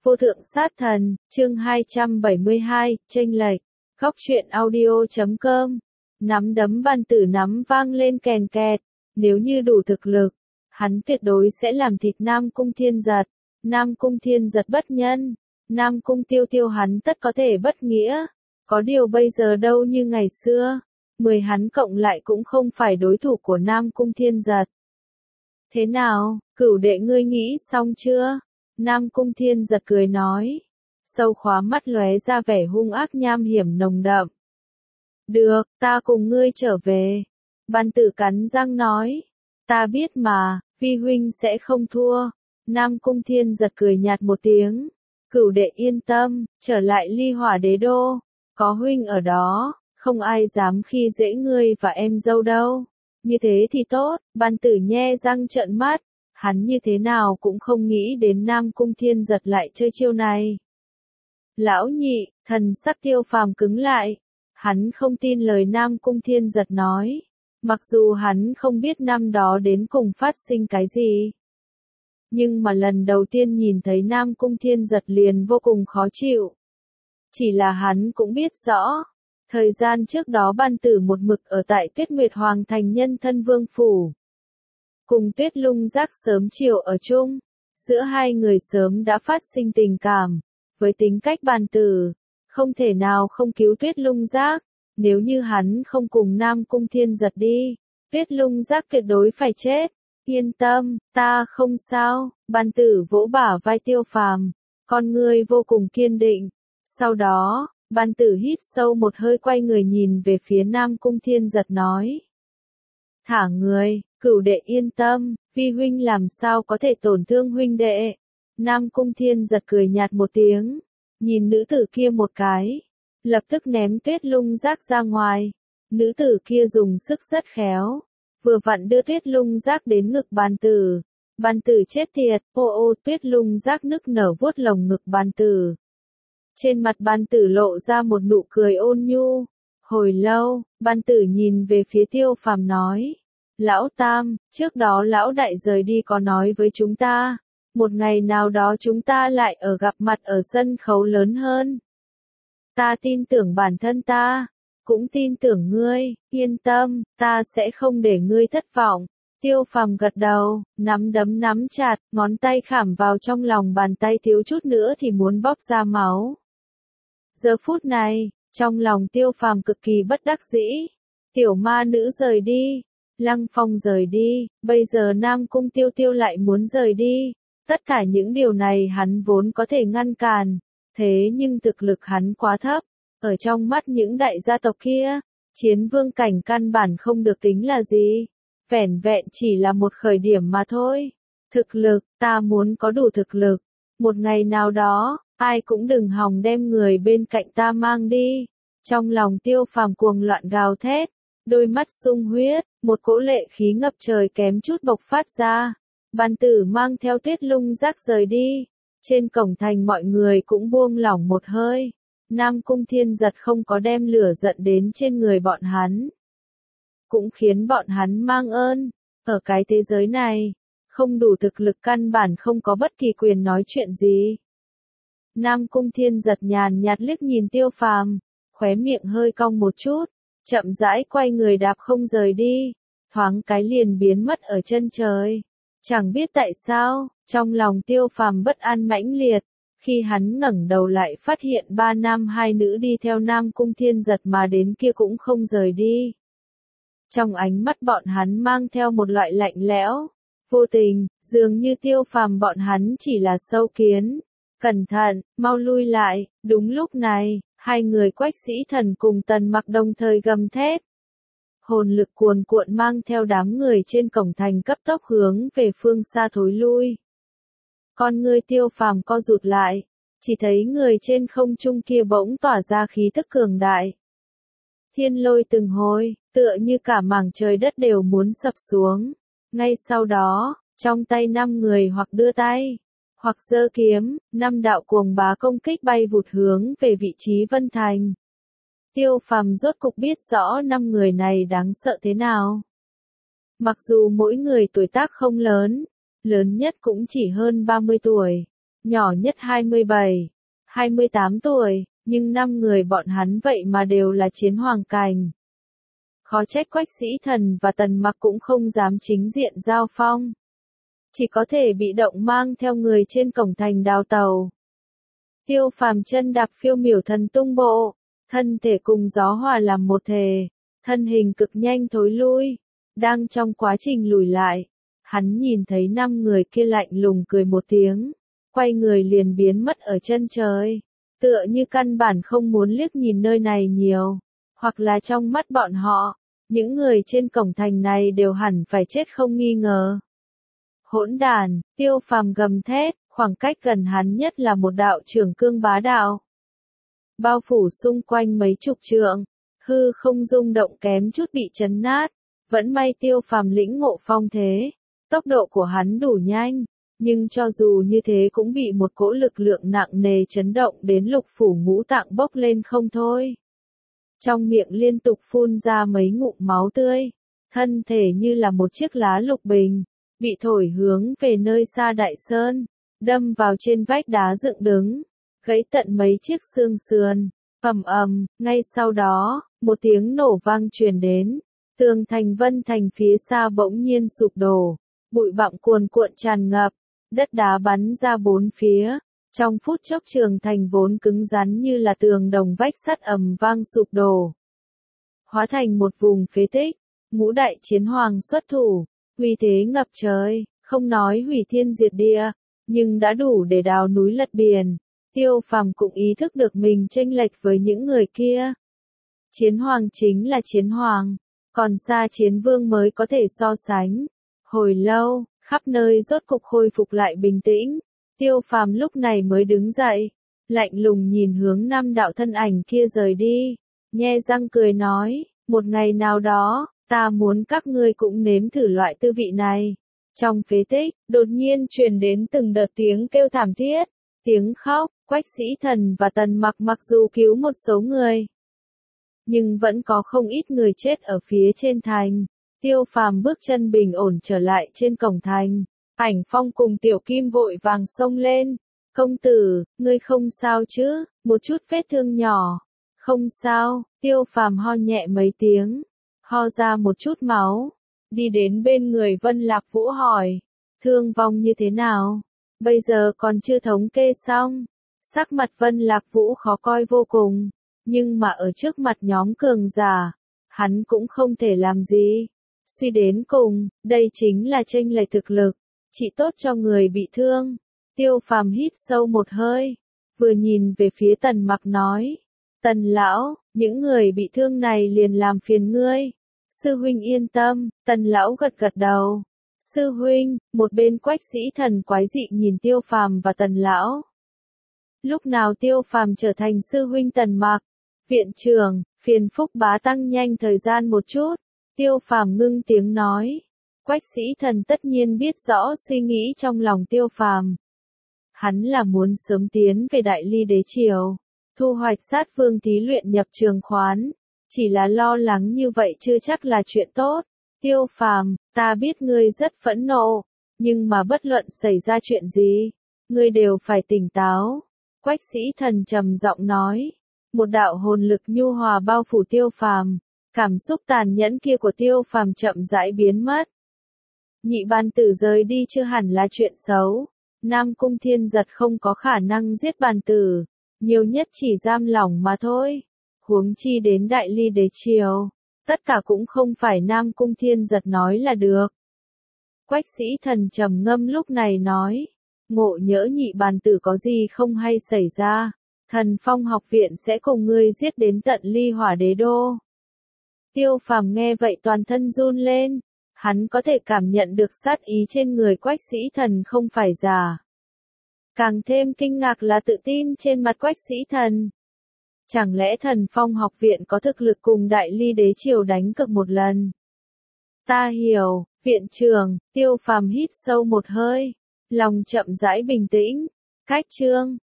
Vô thượng sát thần, chương 272, chênh lệch. Góc truyện audio.com. Nắm đấm ban tử nắm vang lên kèn kẹt. Nếu như đủ thực lực, hắn tuyệt đối sẽ làm thịt Nam Cung Thiên Giật. Nam Cung Thiên Giật bất nhân. Nam Cung Tiêu Tiêu hắn tất có thể bất nghĩa. Có điều bây giờ đâu như ngày xưa. 10 hắn cộng lại cũng không phải đối thủ của Nam Cung Thiên Giật. Thế nào, cửu đệ ngươi nghĩ xong chưa? Nam Cung Thiên Giật cười nói. Sâu khóa mắt lóe ra vẻ hung ác nham hiểm nồng đậm. Được, ta cùng ngươi trở về. Ban tử cắn răng nói. Ta biết mà, vi huynh sẽ không thua. Nam Cung Thiên Giật cười nhạt một tiếng. Cửu đệ yên tâm, trở lại Ly Hỏa Đế Đô. Có huynh ở đó, không ai dám khi dễ ngươi và em dâu đâu. Như thế thì tốt, ban tử nhe răng trợn mắt. Hắn như thế nào cũng không nghĩ đến Nam Cung Thiên Giật lại chơi chiêu này. Lão nhị, thần sắc Tiêu Phàm cứng lại. Hắn không tin lời Nam Cung Thiên Giật nói. Mặc dù hắn không biết năm đó đến cùng phát sinh cái gì. Nhưng mà lần đầu tiên nhìn thấy Nam Cung Thiên Giật liền vô cùng khó chịu. Chỉ là hắn cũng biết rõ. Thời gian trước đó ban tử một mực ở tại Tuyết Nguyệt Hoàng thành Nhân Thân Vương Phủ. Cùng Tuyết Lung Giác sớm chiều ở chung. Giữa hai người sớm đã phát sinh tình cảm. Với tính cách ban tử, không thể nào không cứu Tuyết Lung Giác. Nếu như hắn không cùng Nam Cung Thiên Giật đi, Tuyết Lung Giác tuyệt đối phải chết. Yên tâm, ta không sao. Ban tử vỗ bả vai Tiêu Phàm, con ngươi vô cùng kiên định. Sau đó, ban tử hít sâu một hơi quay người nhìn về phía Nam Cung Thiên Giật nói. Thả người, cửu đệ yên tâm, vi huynh làm sao có thể tổn thương huynh đệ. Nam Cung Thiên Giật cười nhạt một tiếng, nhìn nữ tử kia một cái, lập tức ném Tuyết Lung Giác ra ngoài. Nữ tử kia dùng sức rất khéo, vừa vặn đưa Tuyết Lung Giác đến ngực ban tử. Ban tử chết tiệt, ô Tuyết Lung Giác nức nở vuốt lồng ngực ban tử. Trên mặt ban tử lộ ra một nụ cười ôn nhu. Hồi lâu, ban tử nhìn về phía Tiêu Phàm nói. Lão Tam, trước đó lão đại rời đi có nói với chúng ta. Một ngày nào đó chúng ta lại ở gặp mặt ở sân khấu lớn hơn. Ta tin tưởng bản thân ta, cũng tin tưởng ngươi, yên tâm, ta sẽ không để ngươi thất vọng. Tiêu Phàm gật đầu, nắm đấm nắm chặt, ngón tay khảm vào trong lòng bàn tay thiếu chút nữa thì muốn bóp ra máu. Giờ phút này, trong lòng Tiêu Phàm cực kỳ bất đắc dĩ. Tiểu ma nữ rời đi, Lăng Phong rời đi, bây giờ Nam Cung Tiêu Tiêu lại muốn rời đi. Tất cả những điều này hắn vốn có thể ngăn cản, thế nhưng thực lực hắn quá thấp. Ở trong mắt những đại gia tộc kia, chiến vương cảnh căn bản không được tính là gì. Vẻn vẹn chỉ là một khởi điểm mà thôi. Thực lực, ta muốn có đủ thực lực. Một ngày nào đó, ai cũng đừng hòng đem người bên cạnh ta mang đi. Trong lòng Tiêu Phàm cuồng loạn gào thét, đôi mắt sung huyết, một cỗ lệ khí ngập trời kém chút bộc phát ra. Ban tử mang theo Tuyết Lung Giác rời đi. Trên cổng thành mọi người cũng buông lỏng một hơi. Nam Cung Thiên Giật không có đem lửa giận đến trên người bọn hắn. Cũng khiến bọn hắn mang ơn. Ở cái thế giới này, không đủ thực lực căn bản không có bất kỳ quyền nói chuyện gì. Nam Cung Thiên Giật nhàn nhạt liếc nhìn Tiêu Phàm, khóe miệng hơi cong một chút, chậm rãi quay người đạp không rời đi, thoáng cái liền biến mất ở chân trời. Chẳng biết tại sao, trong lòng Tiêu Phàm bất an mãnh liệt, khi hắn ngẩng đầu lại phát hiện 3 nam 2 nữ đi theo Nam Cung Thiên Giật mà đến kia cũng không rời đi. Trong ánh mắt bọn hắn mang theo một loại lạnh lẽo, vô tình, dường như Tiêu Phàm bọn hắn chỉ là sâu kiến. Cẩn thận, mau lui lại. Đúng lúc này, hai người Quách Sĩ Thần cùng Tần Mặc đồng thời gầm thét. Hồn lực cuồn cuộn mang theo đám người trên cổng thành cấp tốc hướng về phương xa thối lui. Con ngươi Tiêu Phàm co rụt lại, chỉ thấy người trên không trung kia bỗng tỏa ra khí tức cường đại. Thiên lôi từng hồi, tựa như cả mảng trời đất đều muốn sập xuống. Ngay sau đó, trong tay 5 người hoặc đưa tay, hoặc giơ kiếm, 5 đạo cuồng bá công kích bay vụt hướng về vị trí Vân Thành. Tiêu Phàm rốt cục biết rõ 5 người này đáng sợ thế nào. Mặc dù mỗi người tuổi tác không lớn, lớn nhất cũng chỉ hơn 30 tuổi, nhỏ nhất 27, 28 tuổi, nhưng 5 người bọn hắn vậy mà đều là chiến hoàng cảnh. Khó trách Quách Sĩ Thần và Tần Mặc cũng không dám chính diện giao phong. Chỉ có thể bị động mang theo người trên cổng thành đào tàu. Tiêu Phàm chân đạp phiêu miểu thần tung bộ, thân thể cùng gió hòa làm một thể, thân hình cực nhanh thối lui, đang trong quá trình lùi lại. Hắn nhìn thấy 5 người kia lạnh lùng cười một tiếng, quay người liền biến mất ở chân trời, tựa như căn bản không muốn liếc nhìn nơi này nhiều, hoặc là trong mắt bọn họ, những người trên cổng thành này đều hẳn phải chết không nghi ngờ. Hỗn đàn, Tiêu Phàm gầm thét, khoảng cách gần hắn nhất là một đạo trường cương bá đạo. Bao phủ xung quanh mấy chục trượng, hư không rung động kém chút bị chấn nát, vẫn may Tiêu Phàm lĩnh ngộ phong thế, tốc độ của hắn đủ nhanh, nhưng cho dù như thế cũng bị một cỗ lực lượng nặng nề chấn động đến lục phủ ngũ tạng bốc lên không thôi. Trong miệng liên tục phun ra mấy ngụm máu tươi, thân thể như là một chiếc lá lục bình, bị thổi hướng về nơi xa đại sơn, đâm vào trên vách đá dựng đứng, gãy tận mấy chiếc xương sườn, ầm ầm, ngay sau đó, một tiếng nổ vang truyền đến, tường thành Vân Thành phía xa bỗng nhiên sụp đổ, bụi bặm cuồn cuộn tràn ngập, đất đá bắn ra bốn phía, trong phút chốc trường thành vốn cứng rắn như là tường đồng vách sắt ầm vang sụp đổ, hóa thành một vùng phế tích. Ngũ đại chiến hoàng xuất thủ, uy thế ngập trời, không nói hủy thiên diệt địa, nhưng đã đủ để đào núi lật biển. Tiêu Phàm cũng ý thức được mình chênh lệch với những người kia. Chiến hoàng chính là chiến hoàng, còn xa chiến vương mới có thể so sánh. Hồi lâu, khắp nơi rốt cục khôi phục lại bình tĩnh. Tiêu Phàm lúc này mới đứng dậy, lạnh lùng nhìn hướng 5 đạo thân ảnh kia rời đi, nhe răng cười nói, một ngày nào đó, ta muốn các ngươi cũng nếm thử loại tư vị này. Trong phế tích, đột nhiên truyền đến từng đợt tiếng kêu thảm thiết, tiếng khóc. Quách Sĩ Thần và Tần Mặc mặc dù cứu một số người, nhưng vẫn có không ít người chết ở phía trên thành. Tiêu Phàm bước chân bình ổn trở lại trên cổng thành. Ảnh Phong cùng Tiểu Kim vội vàng xông lên. Công tử, ngươi không sao chứ, một chút vết thương nhỏ. Không sao, Tiêu Phàm ho nhẹ mấy tiếng, ho ra một chút máu. Đi đến bên người Vân Lạc Vũ hỏi, thương vong như thế nào? Bây giờ còn chưa thống kê xong. Sắc mặt Vân Lạc Vũ khó coi vô cùng, nhưng mà ở trước mặt nhóm cường giả, hắn cũng không thể làm gì. Suy đến cùng, đây chính là chênh lệch thực lực, chỉ tốt cho người bị thương. Tiêu Phàm hít sâu một hơi, vừa nhìn về phía Tần Mặc nói, Tần lão, những người bị thương này liền làm phiền ngươi. Sư huynh yên tâm, Tần lão gật gật đầu. Sư huynh, một bên Quách Sĩ Thần quái dị nhìn Tiêu Phàm và Tần lão. Lúc nào Tiêu Phàm trở thành sư huynh Tần Mặc? Viện trưởng, phiền phúc bá tăng nhanh thời gian một chút. Tiêu Phàm ngưng tiếng nói. Quách Sĩ Thần tất nhiên biết rõ suy nghĩ trong lòng Tiêu Phàm. Hắn là muốn sớm tiến về Đại Ly đế triều, thu hoạch sát vương thí luyện nhập trường khoán. Chỉ là lo lắng như vậy chưa chắc là chuyện tốt. Tiêu Phàm, ta biết ngươi rất phẫn nộ, nhưng mà bất luận xảy ra chuyện gì, ngươi đều phải tỉnh táo. Quách Sĩ Thần trầm giọng nói. Một đạo hồn lực nhu hòa bao phủ Tiêu Phàm, cảm xúc tàn nhẫn kia của Tiêu Phàm chậm rãi biến mất. Nhị bàn tử rời đi chưa hẳn là chuyện xấu. Nam Cung Thiên Giật không có khả năng giết bàn tử, nhiều nhất chỉ giam lỏng mà thôi. Huống chi đến Đại Ly đế triều, tất cả cũng không phải Nam Cung Thiên Giật nói là được. Quách Sĩ Thần trầm ngâm lúc này nói, ngộ nhỡ nhị bàn tử có gì không hay xảy ra, Thần Phong học viện sẽ cùng ngươi giết đến tận Ly Hỏa đế đô. Tiêu Phàm nghe vậy toàn thân run lên, hắn có thể cảm nhận được sát ý trên người Quách Sĩ Thần không phải giả. Càng thêm kinh ngạc là tự tin trên mặt Quách Sĩ Thần. Chẳng lẽ Thần Phong học viện có thực lực cùng Đại Ly đế triều đánh cược một lần? Ta hiểu, viện trưởng. Tiêu Phàm hít sâu một hơi, lòng chậm rãi bình tĩnh. Cách chương